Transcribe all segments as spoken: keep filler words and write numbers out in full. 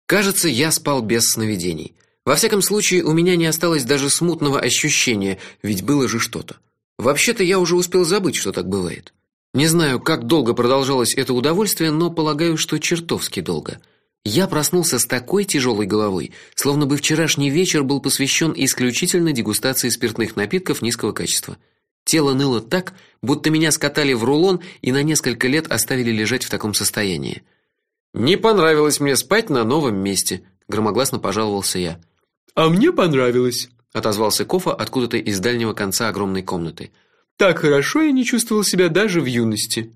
Кажется, я спал без сновидений. Во всяком случае, у меня не осталось даже смутного ощущения, ведь было же что-то. Вообще-то я уже успел забыть, что так бывает. Не знаю, как долго продолжалось это удовольствие, но полагаю, что чертовски долго. Я проснулся с такой тяжелой головой, словно бы вчерашний вечер был посвящен исключительно дегустации спиртных напитков низкого качества. Тело ныло так, будто меня скатали в рулон и на несколько лет оставили лежать в таком состоянии. Не понравилось мне спать на новом месте, громогласно пожаловался я. А мне понравилось, отозвался Кофа откуда-то из дальнего конца огромной комнаты. Так хорошо я не чувствовал себя даже в юности.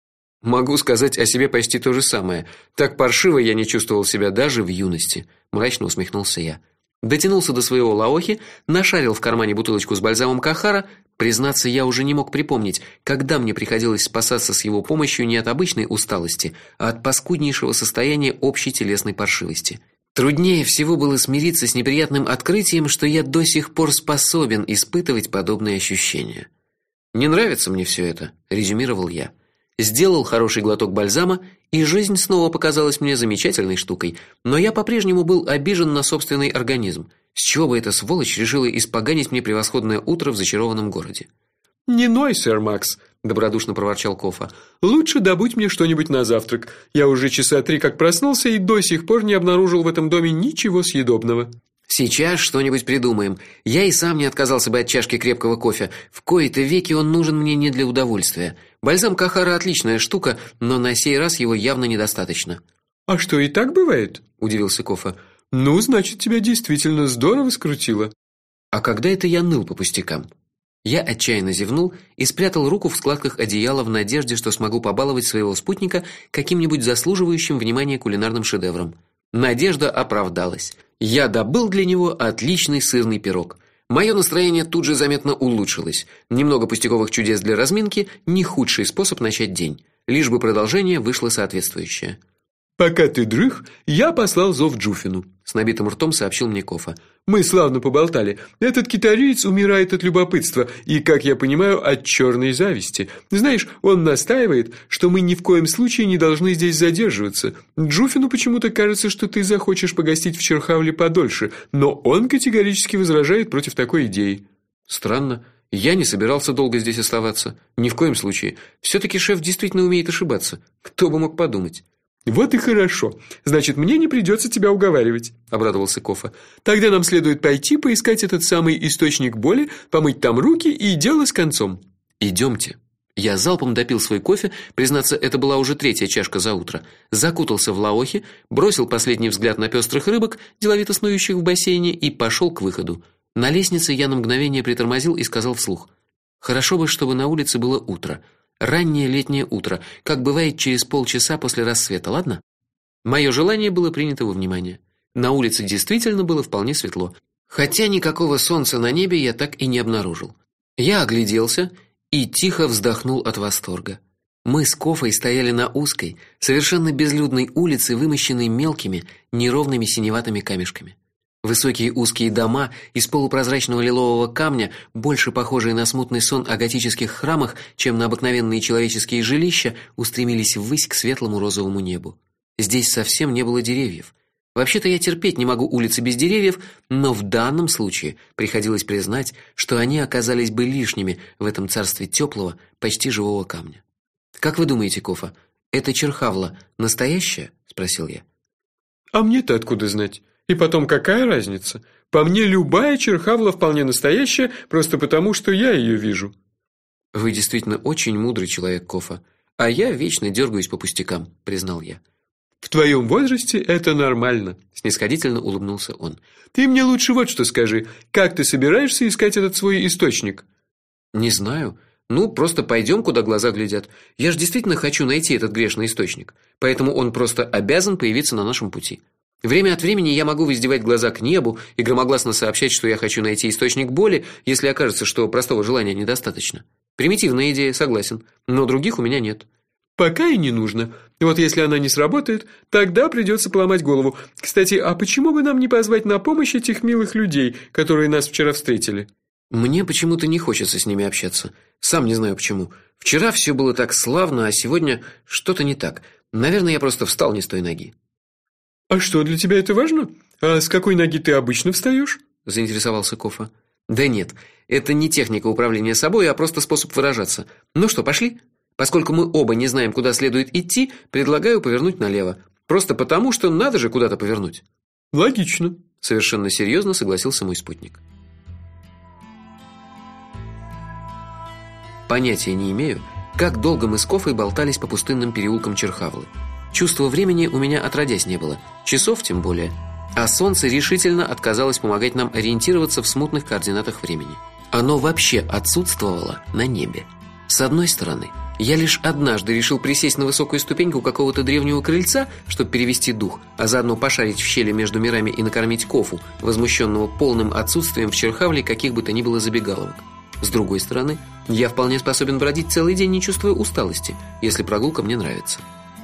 Могу сказать о себе почти то же самое. Так паршиво я не чувствовал себя даже в юности, мрачно усмехнулся я. Дотянулся до своего лаохи, нашарил в кармане бутылочку с бальзамом Кахара. Признаться, я уже не мог припомнить, когда мне приходилось спасаться с его помощью не от обычной усталости, а от паскуднейшего состояния общей телесной паршивости. Труднее всего было смириться с неприятным открытием, что я до сих пор способен испытывать подобные ощущения. Не нравится мне все это, резюмировал я. Сделал хороший глоток бальзама, и жизнь снова показалась мне замечательной штукой, но я по-прежнему был обижен на собственный организм. С чего бы эта сволочь решила испоганить мне превосходное утро в зачарованном городе? Не ной, сэр Макс, добродушно проворчал Кофа. Лучше добудь мне что-нибудь на завтрак. Я уже часа три как проснулся и до сих пор не обнаружил в этом доме ничего съедобного. Сейчас что-нибудь придумаем. Я и сам не отказался бы от чашки крепкого кофе. В кои-то веки он нужен мне не для удовольствия. Бальзам Кахара отличная штука, но на сей раз его явно недостаточно. А что, и так бывает? Удивился Кофа. Ну, значит, тебя действительно здорово скрутило. А когда это я ныл по пустякам? Я отчаянно зевнул и спрятал руку в складках одеяла в надежде, что смогу побаловать своего спутника каким-нибудь заслуживающим внимания кулинарным шедевром. Надежда оправдалась. Я добыл для него отличный сырный пирог. Мое настроение тут же заметно улучшилось. Немного пустяковых чудес для разминки не худший способ начать день, лишь бы продолжение вышло соответствующее. Пока ты дрых, я послал зов Джуфину, с набитым ртом сообщил мне Кофа. Мы славно поболтали. Этот китариец умирает от любопытства и, как я понимаю, от черной зависти. Знаешь, он настаивает, что мы ни в коем случае не должны здесь задерживаться. Джуфину почему-то кажется, что ты захочешь погостить в Черхавле подольше, но он категорически возражает против такой идеи. Странно. Я не собирался долго здесь оставаться. Ни в коем случае. все таки шеф действительно умеет ошибаться. Кто бы мог подумать? Вот и хорошо. Значит, мне не придется тебя уговаривать, обрадовался Кофа. Тогда нам следует пойти поискать этот самый источник боли, помыть там руки и дело с концом. Идемте. Я залпом допил свой кофе, признаться, это была уже третья чашка за утро. Закутался в лаохи, бросил последний взгляд на пестрых рыбок, деловито снующих в бассейне, и пошел к выходу. На лестнице я на мгновение притормозил и сказал вслух: хорошо бы, чтобы на улице было утро. Раннее летнее утро, как бывает через полчаса после рассвета, ладно? Мое желание было принято во внимание. На улице действительно было вполне светло, хотя никакого солнца на небе я так и не обнаружил. Я огляделся и тихо вздохнул от восторга. Мы с Кофой стояли на узкой, совершенно безлюдной улице, вымощенной мелкими, неровными синеватыми камешками. Высокие узкие дома из полупрозрачного лилового камня, больше похожие на смутный сон о готических храмах, чем на обыкновенные человеческие жилища, устремились ввысь к светлому розовому небу. Здесь совсем не было деревьев. Вообще-то я терпеть не могу улицы без деревьев, но в данном случае приходилось признать, что они оказались бы лишними в этом царстве теплого, почти живого камня. Как вы думаете, Кофа, эта Черхавла настоящая? Спросил я. А мне-то откуда знать? И потом, какая разница? По мне, любая Черхавла вполне настоящая, просто потому, что я ее вижу. Вы действительно очень мудрый человек, Кофа, а я вечно дергаюсь по пустякам, признал я. В твоем возрасте это нормально, снисходительно улыбнулся он. Ты мне лучше вот что скажи: как ты собираешься искать этот свой источник? Не знаю. Ну, просто пойдем, куда глаза глядят. Я же действительно хочу найти этот грешный источник, поэтому он просто обязан появиться на нашем пути. Время от времени я могу воздевать глаза к небу и громогласно сообщать, что я хочу найти источник боли, если окажется, что простого желания недостаточно. Примитивная идея, согласен, но других у меня нет. Пока и не нужно. Вот если она не сработает, тогда придется поломать голову. Кстати, а почему бы нам не позвать на помощь этих милых людей, которые нас вчера встретили? Мне почему-то не хочется с ними общаться. Сам не знаю почему. Вчера все было так славно, а сегодня что-то не так. Наверное, я просто встал не с той ноги. А что, для тебя это важно? А с какой ноги ты обычно встаешь? Заинтересовался Кофа. Да нет, это не техника управления собой, а просто способ выражаться. Ну что, пошли? Поскольку мы оба не знаем, куда следует идти, предлагаю повернуть налево. Просто потому, что надо же куда-то повернуть. Логично, совершенно серьезно согласился мой спутник. Понятия не имею, как долго мы с Кофой болтались по пустынным переулкам Черхавлы. Чувства времени у меня отродясь не было, часов тем более. А солнце решительно отказалось помогать нам ориентироваться в смутных координатах времени. Оно вообще отсутствовало на небе. С одной стороны, я лишь однажды решил присесть на высокую ступеньку какого-то древнего крыльца, чтобы перевести дух, а заодно пошарить в щели между мирами и накормить Кофу, возмущенного полным отсутствием в Черхавле каких бы то ни было забегаловок. С другой стороны, я вполне способен бродить целый день, не чувствуя усталости, если прогулка мне нравится.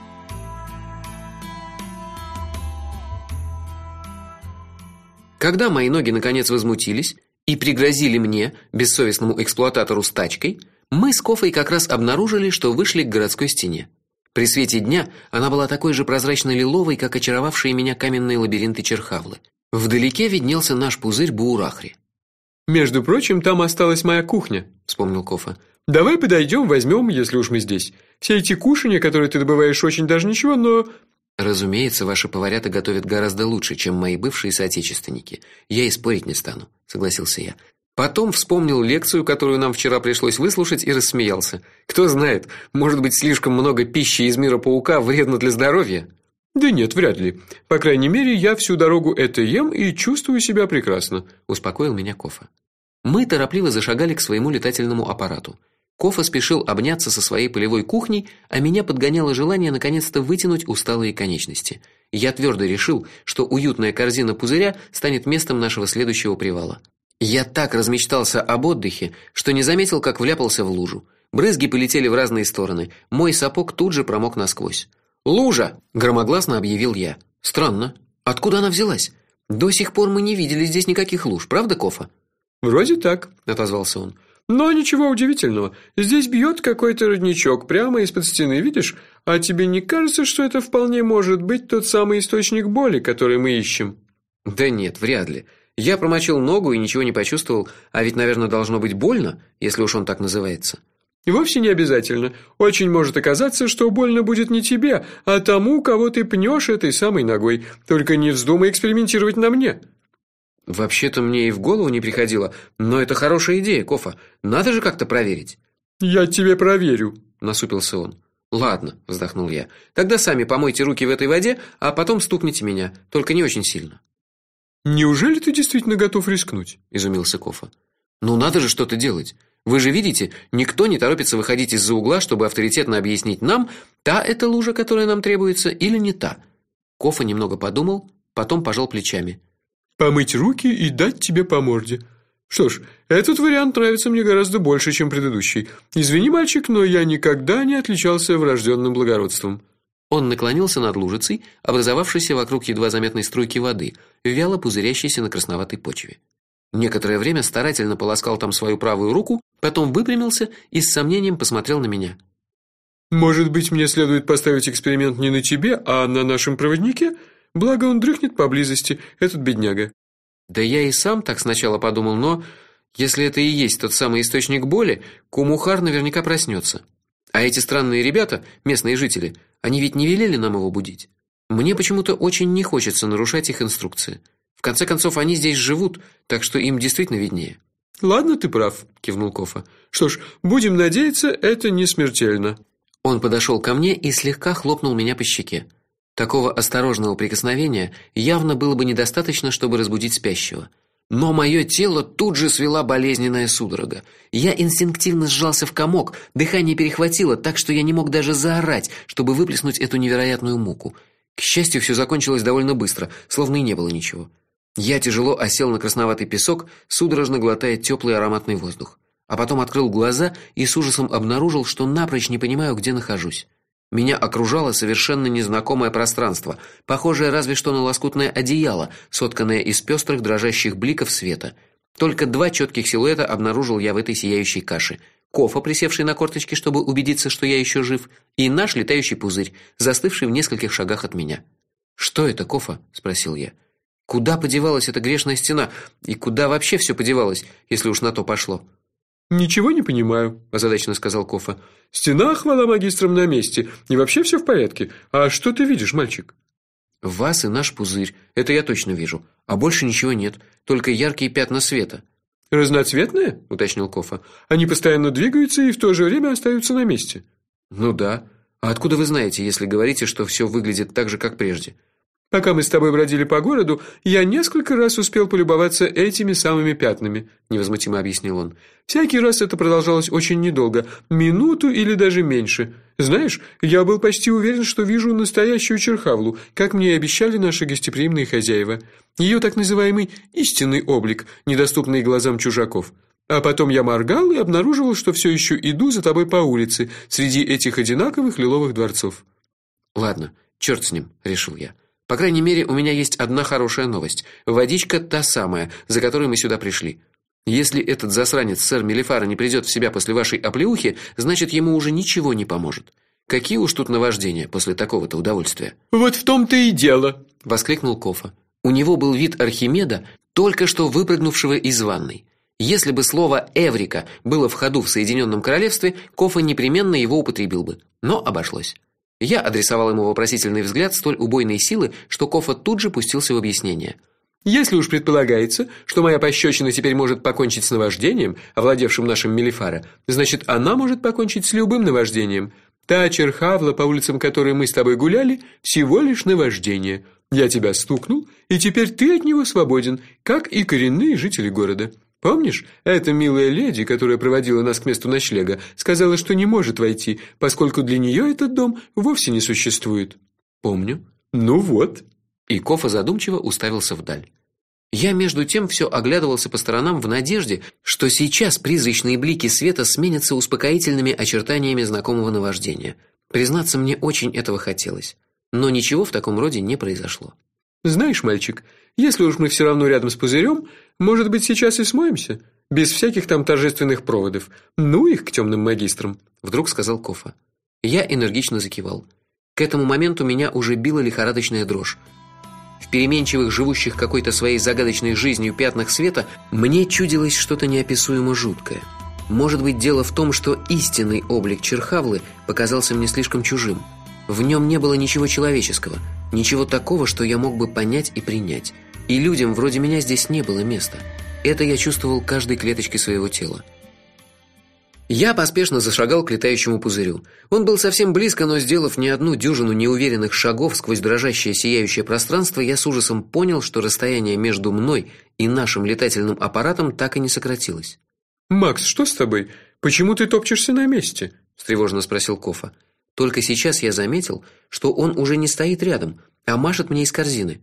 Когда мои ноги наконец возмутились и пригрозили мне, бессовестному эксплуататору, с тачкой, мы с Кофой как раз обнаружили, что вышли к городской стене. При свете дня она была такой же прозрачно-лиловой, как очаровавшие меня каменные лабиринты Черхавлы. Вдалеке виднелся наш пузырь Буурахри. Между прочим, там осталась моя кухня, вспомнил Кофа. Давай подойдем, возьмем, если уж мы здесь. Все эти кушанья, которые ты добываешь, очень даже ничего, но... Разумеется, ваши поварята готовят гораздо лучше, чем мои бывшие соотечественники. Я и спорить не стану, согласился я. Потом вспомнил лекцию, которую нам вчера пришлось выслушать, и рассмеялся. Кто знает, может быть, слишком много пищи из мира паука вредно для здоровья? Да нет, вряд ли. По крайней мере, я всю дорогу это ем и чувствую себя прекрасно, успокоил меня Кофа. Мы торопливо зашагали к своему летательному аппарату. Кофа спешил обняться со своей полевой кухней, а меня подгоняло желание наконец-то вытянуть усталые конечности. Я твердо решил, что уютная корзина пузыря станет местом нашего следующего привала. Я так размечтался об отдыхе, что не заметил, как вляпался в лужу. Брызги полетели в разные стороны. Мой сапог тут же промок насквозь. "Лужа!" громогласно объявил я. Странно, откуда она взялась? До сих пор мы не видели здесь никаких луж, правда, Кофа? Вроде так, отозвался он. Но ничего удивительного. Здесь бьет какой-то родничок прямо из-под стены, видишь? А тебе не кажется, что это вполне может быть тот самый источник боли, который мы ищем? Да нет, вряд ли. Я промочил ногу и ничего не почувствовал, а ведь, наверное, должно быть больно, если уж он так называется. И вовсе не обязательно. Очень может оказаться, что больно будет не тебе, а тому, кого ты пнешь этой самой ногой. Только не вздумай экспериментировать на мне. Вообще-то мне и в голову не приходило, но это хорошая идея, Кофа. Надо же как-то проверить. Я тебе проверю, насупился он. Ладно, вздохнул я. Тогда сами помойте руки в этой воде, а потом стукните меня, только не очень сильно. Неужели ты действительно готов рискнуть? Изумился Кофа. Ну надо же что-то делать. Вы же видите, никто не торопится выходить из-за угла, чтобы авторитетно объяснить нам, та это лужа, которая нам требуется, или не та. Кофа немного подумал, потом пожал плечами. Помыть руки и дать тебе по морде. Что ж, этот вариант нравится мне гораздо больше, чем предыдущий. Извини, мальчик, но я никогда не отличался врожденным благородством. Он наклонился над лужицей, образовавшейся вокруг едва заметной струйки воды, вяло пузырящейся на красноватой почве. Некоторое время старательно полоскал там свою правую руку, потом выпрямился и с сомнением посмотрел на меня. Может быть, мне следует поставить эксперимент не на тебе, а на нашем проводнике? Благо он дрыхнет поблизости, этот бедняга. Да я и сам так сначала подумал, но если это и есть тот самый источник боли, Кумухар наверняка проснется. А эти странные ребята, местные жители, они ведь не велели нам его будить. Мне почему-то очень не хочется нарушать их инструкции. В конце концов, они здесь живут, так что им действительно виднее. Ладно, ты прав, кивнул Кофа. Что ж, будем надеяться, это не смертельно. Он подошел ко мне и слегка хлопнул меня по щеке. Такого осторожного прикосновения явно было бы недостаточно, чтобы разбудить спящего. Но мое тело тут же свела болезненная судорога. Я инстинктивно сжался в комок, дыхание перехватило, так что я не мог даже заорать, чтобы выплеснуть эту невероятную муку. К счастью, все закончилось довольно быстро, словно и не было ничего. Я тяжело осел на красноватый песок, судорожно глотая теплый ароматный воздух. А потом открыл глаза и с ужасом обнаружил, что напрочь не понимаю, где нахожусь. Меня окружало совершенно незнакомое пространство, похожее разве что на лоскутное одеяло, сотканное из пестрых дрожащих бликов света. Только два четких силуэта обнаружил я в этой сияющей каше: Кофа, присевший на корточки, чтобы убедиться, что я еще жив, и наш летающий пузырь, застывший в нескольких шагах от меня. Что это, Кофа? Спросил я. Куда подевалась эта грешная стена и куда вообще все подевалось, если уж на то пошло? Ничего не понимаю, озадаченно сказал Кофа. Стена, хвала магистрам, на месте, и вообще все в порядке. А что ты видишь, мальчик? Вас и наш пузырь. Это я точно вижу. А больше ничего нет, только яркие пятна света. Разноцветные? Уточнил Кофа. Они постоянно двигаются и в то же время остаются на месте. Ну да. А откуда вы знаете, если говорите, что все выглядит так же, как прежде? Пока мы с тобой бродили по городу, я несколько раз успел полюбоваться этими самыми пятнами, невозмутимо объяснил он. Всякий раз это продолжалось очень недолго, минуту или даже меньше. Знаешь, я был почти уверен, что вижу настоящую черхавлу, как мне и обещали наши гостеприимные хозяева. Ее так называемый истинный облик, недоступный глазам чужаков. А потом я моргал и обнаруживал, что все еще иду за тобой по улице среди этих одинаковых лиловых дворцов. Ладно, черт с ним, решил я. По крайней мере, у меня есть одна хорошая новость. Водичка та самая, за которой мы сюда пришли. Если этот засранец сэр Мелифара не придет в себя после вашей оплеухи, значит, ему уже ничего не поможет. Какие уж тут наваждения после такого-то удовольствия. Вот в том-то и дело, воскликнул Кофа. У него был вид Архимеда, только что выпрыгнувшего из ванной. Если бы слово эврика было в ходу в Соединенном Королевстве, Кофа непременно его употребил бы, но обошлось. Я адресовал ему вопросительный взгляд столь убойной силы, что Кофа тут же пустился в объяснение. Если уж предполагается, что моя пощечина теперь может покончить с наваждением, овладевшим нашим Мелифара, значит, она может покончить с любым наваждением. Та черхавла, по улицам которой мы с тобой гуляли, всего лишь наваждение. Я тебя стукнул, и теперь ты от него свободен, как и коренные жители города. Помнишь, эта милая леди, которая проводила нас к месту ночлега, сказала, что не может войти, поскольку для нее этот дом вовсе не существует. Помню. Ну вот. И Кофа задумчиво уставился вдаль. Я между тем все оглядывался по сторонам в надежде, что сейчас призрачные блики света сменятся успокоительными очертаниями знакомого наваждения. Признаться, мне очень этого хотелось, но ничего в таком роде не произошло. Знаешь, мальчик, если уж мы все равно рядом с пузырем, может быть, сейчас и смоемся, без всяких там торжественных проводов. Ну их к темным магистрам, вдруг сказал Кофа. Я энергично закивал. К этому моменту меня уже била лихорадочная дрожь. В переменчивых, живущих какой-то своей загадочной жизнью пятнах света мне чудилось что-то неописуемо жуткое. Может быть, дело в том, что истинный облик черхавлы показался мне слишком чужим. В нем не было ничего человеческого, ничего такого, что я мог бы понять и принять. И людям вроде меня здесь не было места. Это я чувствовал каждой клеточкой своего тела. Я поспешно зашагал к летающему пузырю. Он был совсем близко, но сделав не одну дюжину неуверенных шагов сквозь дрожащее сияющее пространство, я с ужасом понял, что расстояние между мной и нашим летательным аппаратом так и не сократилось. Макс, что с тобой? Почему ты топчешься на месте? Встревоженно спросил Кофа. Только сейчас я заметил, что он уже не стоит рядом, а машет мне из корзины.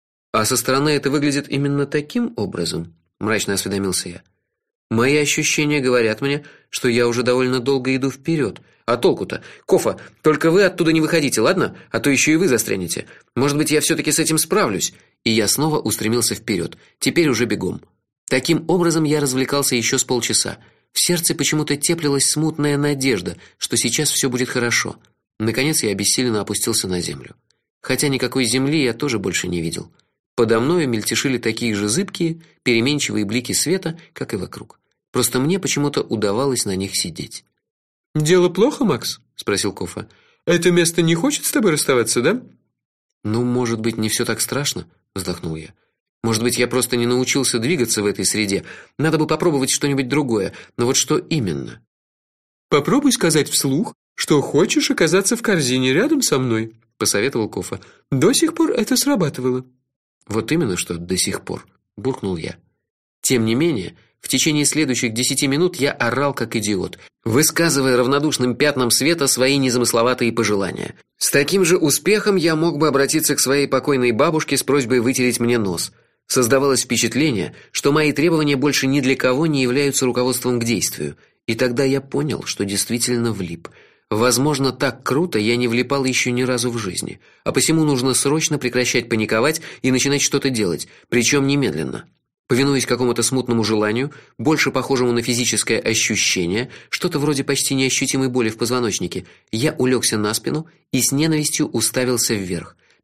А со стороны это выглядит именно таким образом, мрачно осведомился я. Мои ощущения говорят мне, что я уже довольно долго иду вперед. А толку-то? Кофа, только вы оттуда не выходите, ладно? А то еще и вы застрянете. Может быть, я все таки с этим справлюсь. И я снова устремился вперед, теперь уже бегом. Таким образом я развлекался еще с полчаса. В сердце почему-то теплилась смутная надежда, что сейчас все будет хорошо. Наконец я обессиленно опустился на землю. Хотя никакой земли я тоже больше не видел. Подо мною мельтешили такие же зыбкие, переменчивые блики света, как и вокруг. Просто мне почему-то удавалось на них сидеть. Дело плохо, Макс? Спросил Кофа. Это место не хочет с тобой расставаться, да? Ну, может быть, не все так страшно, вздохнул я. Может быть, я просто не научился двигаться в этой среде. Надо бы попробовать что-нибудь другое. Но вот что именно? Попробуй сказать вслух, что хочешь оказаться в корзине рядом со мной, посоветовал Кофа. До сих пор это срабатывало. Вот именно что до сих пор, буркнул я. Тем не менее, в течение следующих десяти минут я орал как идиот, высказывая равнодушным пятнам света свои незамысловатые пожелания. С таким же успехом я мог бы обратиться к своей покойной бабушке с просьбой вытереть мне нос. Создавалось впечатление, что мои требования больше ни для кого не являются руководством к действию, и тогда я понял, что действительно влип. Возможно, так круто я не влипал еще ни разу в жизни, а посему нужно срочно прекращать паниковать и начинать что-то делать, причем немедленно. Повинуясь какому-то смутному желанию, больше похожему на физическое ощущение, что-то вроде почти неощутимой боли в позвоночнике, я улегся на спину и с ненавистью уставился вверх.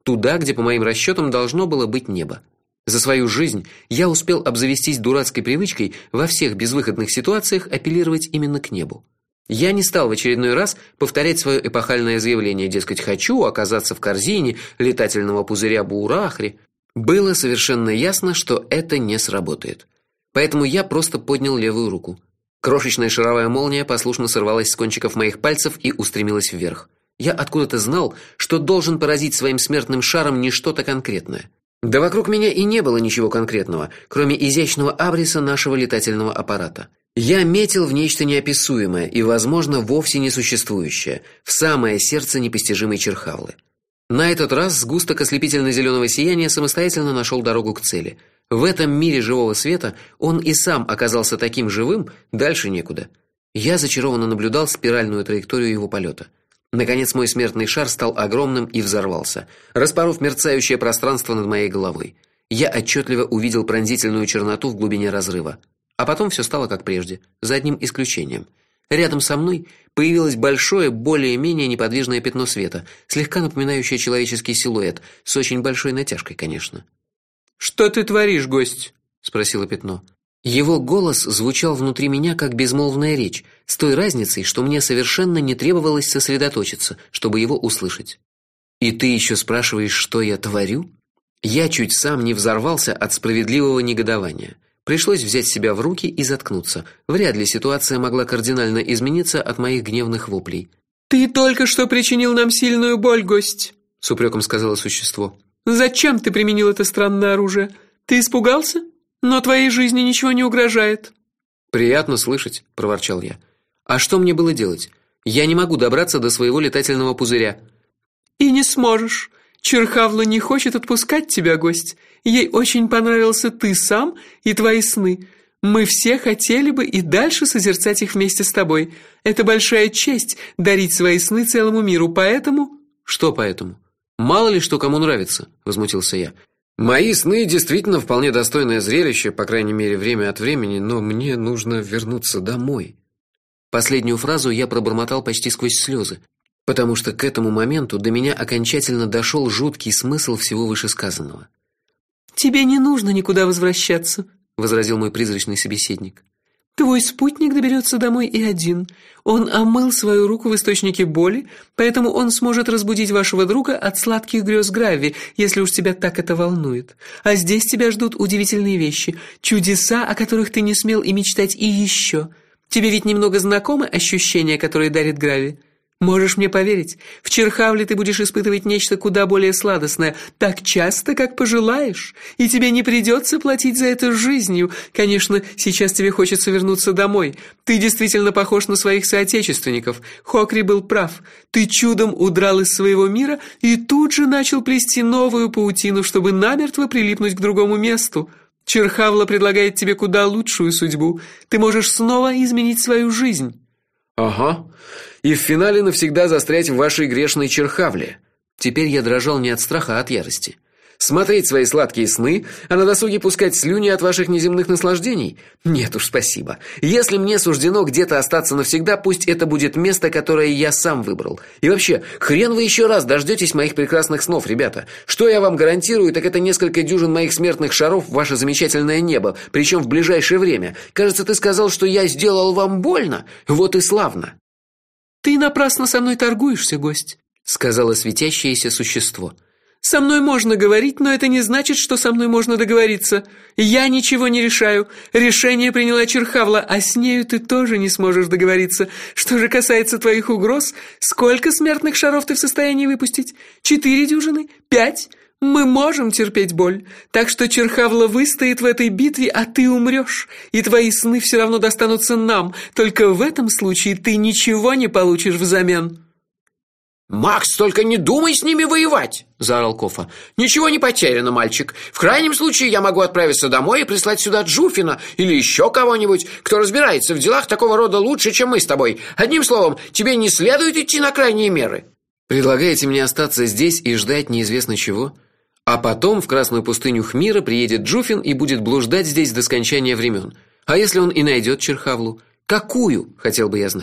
туда, где по моим расчетам должно было быть небо. За свою жизнь я успел обзавестись дурацкой привычкой во всех безвыходных ситуациях апеллировать именно к небу. Я не стал в очередной раз повторять свое эпохальное заявление, дескать, хочу оказаться в корзине летательного пузыря Буурахри. Было совершенно ясно, что это не сработает. Поэтому я просто поднял левую руку. Крошечная шаровая молния послушно сорвалась с кончиков моих пальцев и устремилась вверх. Я откуда-то знал, что должен поразить своим смертным шаром не что-то конкретное. Да вокруг меня и не было ничего конкретного, кроме изящного абриса нашего летательного аппарата. Я метил в нечто неописуемое и, возможно, вовсе не существующее, в самое сердце непостижимой Черхавлы. На этот раз сгусток ослепительно-зеленого сияния самостоятельно нашел дорогу к цели. В этом мире живого света он и сам оказался таким живым, дальше некуда. Я зачарованно наблюдал спиральную траекторию его полета. Наконец мой смертный шар стал огромным и взорвался, распоров мерцающее пространство над моей головой. Я отчетливо увидел пронзительную черноту в глубине разрыва. А потом все стало как прежде, за одним исключением. Рядом со мной появилось большое, более-менее неподвижное пятно света, слегка напоминающее человеческий силуэт, с очень большой натяжкой, конечно. «Что ты творишь, гость?» – спросило пятно. Его голос звучал внутри меня как безмолвная речь, с той разницей, что мне совершенно не требовалось сосредоточиться, чтобы его услышать. «И ты еще спрашиваешь, что я творю?» Я чуть сам не взорвался от справедливого негодования. Пришлось взять себя в руки и заткнуться. Вряд ли ситуация могла кардинально измениться от моих гневных воплей. «Ты только что причинил нам сильную боль, гость», – с упреком сказала существо. «Зачем ты применил это странное оружие? Ты испугался? Но твоей жизни ничего не угрожает». «Приятно слышать», – проворчал я. «А что мне было делать? Я не могу добраться до своего летательного пузыря». «И не сможешь. Черхавла не хочет отпускать тебя, гость. Ей очень понравился ты сам и твои сны. Мы все хотели бы и дальше созерцать их вместе с тобой. Это большая честь дарить свои сны целому миру, поэтому...» «Что поэтому? Мало ли что кому нравится», – возмутился я. «Мои сны действительно вполне достойное зрелище, по крайней мере, время от времени, но мне нужно вернуться домой». Последнюю фразу я пробормотал почти сквозь слезы, потому что к этому моменту до меня окончательно дошел жуткий смысл всего вышесказанного. «Тебе не нужно никуда возвращаться», – возразил мой призрачный собеседник. «Твой спутник доберется домой и один. Он омыл свою руку в источнике боли, поэтому он сможет разбудить вашего друга от сладких грез Грави, если уж тебя так это волнует. А здесь тебя ждут удивительные вещи, чудеса, о которых ты не смел и мечтать, и еще. Тебе ведь немного знакомы ощущения, которые дарит Грави? Можешь мне поверить, в Черхавле ты будешь испытывать нечто куда более сладостное, так часто, как пожелаешь, и тебе не придется платить за это жизнью. Конечно, сейчас тебе хочется вернуться домой. Ты действительно похож на своих соотечественников. Хокри был прав. Ты чудом удрал из своего мира и тут же начал плести новую паутину, чтобы намертво прилипнуть к другому месту. Черхавла предлагает тебе куда лучшую судьбу. Ты можешь снова изменить свою жизнь». «Ага. И в финале навсегда застрять в вашей грешной Черхавле». Теперь я дрожал не от страха, а от ярости. «Смотреть свои сладкие сны, а на досуге пускать слюни от ваших неземных наслаждений? Нет уж, спасибо. Если мне суждено где-то остаться навсегда, пусть это будет место, которое я сам выбрал. И вообще, хрен вы еще раз дождетесь моих прекрасных снов, ребята. Что я вам гарантирую, так это несколько дюжин моих смертных шаров в ваше замечательное небо, причем в ближайшее время. Кажется, ты сказал, что я сделал вам больно? Вот и славно». «Ты напрасно со мной торгуешься, гость», — сказала светящееся существо. «Со мной можно говорить, но это не значит, что со мной можно договориться. Я ничего не решаю. Решение приняла Черхавла, а с нею ты тоже не сможешь договориться. Что же касается твоих угроз, сколько смертных шаров ты в состоянии выпустить? Четыре дюжины? Пять? Мы можем терпеть боль. Так что Черхавла выстоит в этой битве, а ты умрешь. И твои сны все равно достанутся нам. Только в этом случае ты ничего не получишь взамен». «Макс, только не думай с ними воевать!» – заорал Кофа. «Ничего не потеряно, мальчик. В крайнем случае я могу отправиться домой и прислать сюда Джуфина или еще кого-нибудь, кто разбирается в делах такого рода лучше, чем мы с тобой. Одним словом, тебе не следует идти на крайние меры». «Предлагаете мне остаться здесь и ждать неизвестно чего? А потом в Красную пустыню Хмира приедет Джуфин и будет блуждать здесь до скончания времен. А если он и найдет Черхавлу? Какую, хотел бы я знать?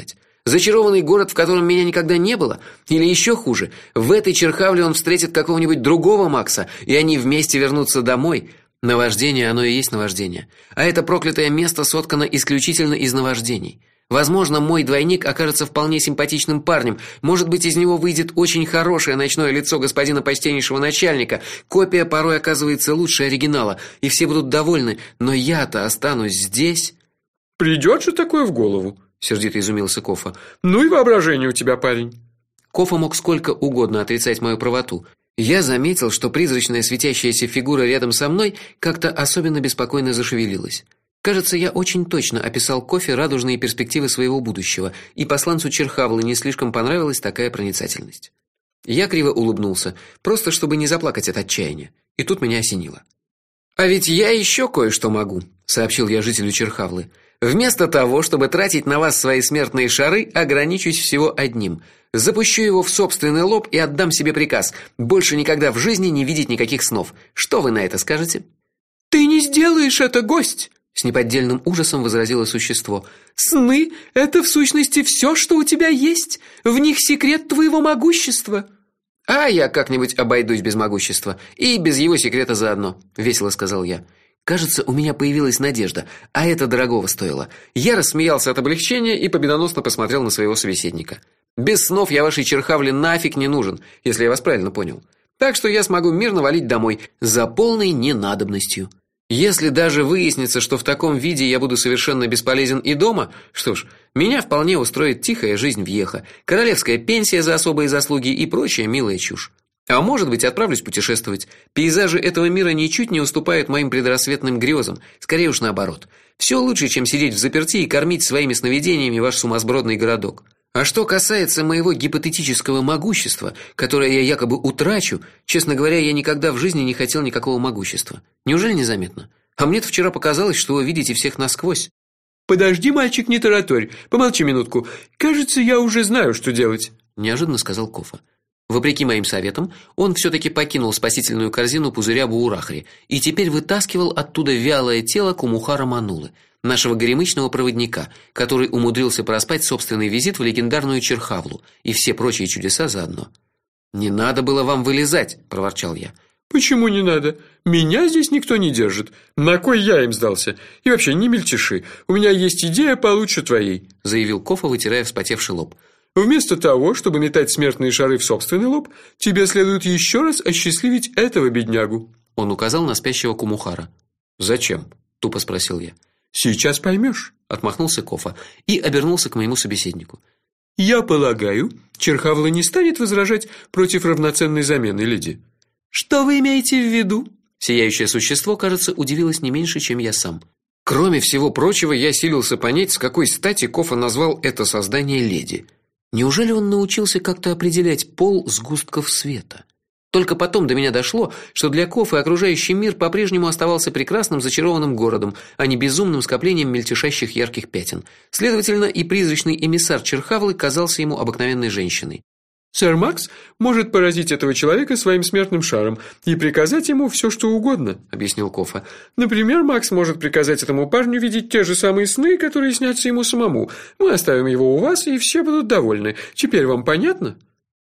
Зачарованный город, в котором меня никогда не было, или еще хуже, в этой Черхавле он встретит какого-нибудь другого Макса, и они вместе вернутся домой. Наваждение, оно и есть наваждение. А это проклятое место соткано исключительно из наваждений. Возможно, мой двойник окажется вполне симпатичным парнем. Может быть, из него выйдет очень хорошее ночное лицо господина почтеннейшего начальника. Копия порой оказывается лучше оригинала, и все будут довольны, но я-то останусь здесь. Придёт же такое в голову, сердито изумился Кофа. Ну и воображение у тебя, парень. Кофа мог сколько угодно отрицать мою правоту. Я заметил, что призрачная светящаяся фигура рядом со мной как-то особенно беспокойно зашевелилась. Кажется, я очень точно описал Кофе радужные перспективы своего будущего, и посланцу Черхавлы не слишком понравилась такая проницательность. Я криво улыбнулся, просто чтобы не заплакать от отчаяния. И тут меня осенило. А ведь я еще кое-что могу, сообщил я жителю Черхавлы. Вместо того, чтобы тратить на вас свои смертные шары, ограничусь всего одним. Запущу его в собственный лоб и отдам себе приказ: больше никогда в жизни не видеть никаких снов. Что вы на это скажете? Ты не сделаешь это, гость, с неподдельным ужасом возразило существо. Сны это в сущности все, что у тебя есть. В них секрет твоего могущества. А я как-нибудь обойдусь без могущества и без его секрета заодно, весело сказал я. Кажется, у меня появилась надежда, а это дорогого стоило. Я рассмеялся от облегчения и победоносно посмотрел на своего собеседника. Без снов я вашей Черхавле нафиг не нужен, если я вас правильно понял. Так что я смогу мирно валить домой за полной ненадобностью. Если даже выяснится, что в таком виде я буду совершенно бесполезен и дома, что ж, меня вполне устроит тихая жизнь в Йеха, королевская пенсия за особые заслуги и прочая милая чушь. А может быть, отправлюсь путешествовать. Пейзажи этого мира ничуть не уступают моим предрассветным грезам, скорее уж наоборот. Все лучше, чем сидеть взаперти и кормить своими сновидениями ваш сумасбродный городок. А что касается моего гипотетического могущества, которое я якобы утрачу, честно говоря, я никогда в жизни не хотел никакого могущества. Неужели незаметно? А мне-то вчера показалось, что вы видите всех насквозь. Подожди, мальчик, не тараторь. Помолчи минутку. Кажется, я уже знаю, что делать, неожиданно сказал Кофа. Вопреки моим советам, он все таки покинул спасительную корзину пузыря Буурахри и теперь вытаскивал оттуда вялое тело Кумухара Манулы, нашего горемычного проводника, который умудрился проспать собственный визит в легендарную Черхавлу и все прочие чудеса заодно. Не надо было вам вылезать, проворчал я. Почему не надо? Меня здесь никто не держит. На кой я им сдался? И вообще, не мельтеши. У меня есть идея получше твоей, заявил Кофа, вытирая вспотевший лоб. Вместо того, чтобы метать смертные шары в собственный лоб, тебе следует еще раз осчастливить этого беднягу. Он указал на спящего Кумухара. Зачем? Тупо спросил я. Сейчас поймешь, отмахнулся Кофа и обернулся к моему собеседнику. Я полагаю, Черхавла не станет возражать против равноценной замены, леди. Что вы имеете в виду? Сияющее существо, кажется, удивилось не меньше, чем я сам. Кроме всего прочего, я силился понять, с какой стати Кофа назвал это создание леди. Неужели он научился как-то определять пол сгустков света? Только потом до меня дошло, что для Кофы окружающий мир по-прежнему оставался прекрасным зачарованным городом, а не безумным скоплением мельтешащих ярких пятен. Следовательно, и призрачный эмиссар Черхавлы казался ему обыкновенной женщиной. Сэр Макс может поразить этого человека своим смертным шаром и приказать ему все, что угодно, объяснил Кофа. Например, Макс может приказать этому парню видеть те же самые сны, которые снятся ему самому. Мы оставим его у вас, и все будут довольны. Теперь вам понятно?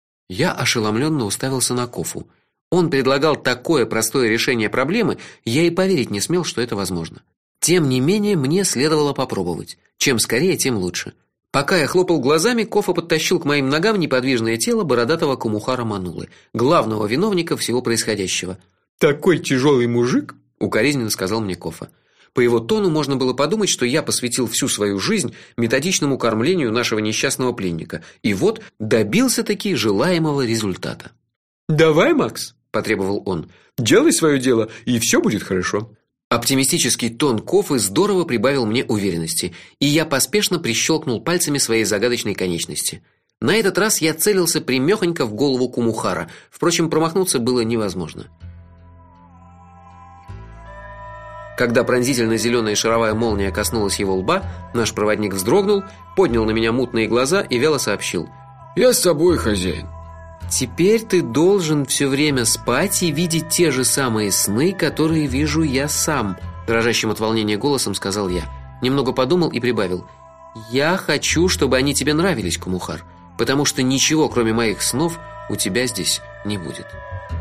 Я ошеломленно уставился на Кофу. Он предлагал такое простое решение проблемы, я и поверить не смел, что это возможно. Тем не менее, мне следовало попробовать. Чем скорее, тем лучше. Пока я хлопал глазами, Кофа подтащил к моим ногам неподвижное тело бородатого Кумухара Манулы, главного виновника всего происходящего. Такой тяжелый мужик, укоризненно сказал мне Кофа. По его тону можно было подумать, что я посвятил всю свою жизнь методичному кормлению нашего несчастного пленника, и вот добился-таки желаемого результата. Давай, Макс, потребовал он. Делай свое дело, и все будет хорошо. Оптимистический тон Кофы здорово прибавил мне уверенности, и я поспешно прищелкнул пальцами своей загадочной конечности. На этот раз я целился прямёхонько в голову Кумухара. Впрочем, промахнуться было невозможно. Когда пронзительно зеленая шаровая молния коснулась его лба, наш проводник вздрогнул, поднял на меня мутные глаза и вяло сообщил: "Я с тобой, хозяин". Теперь ты должен все время спать и видеть те же самые сны, которые вижу я сам, дрожащим от волнения голосом сказал я. Немного подумал и прибавил: Я хочу, чтобы они тебе нравились, Кумухар, потому что ничего, кроме моих снов, у тебя здесь не будет.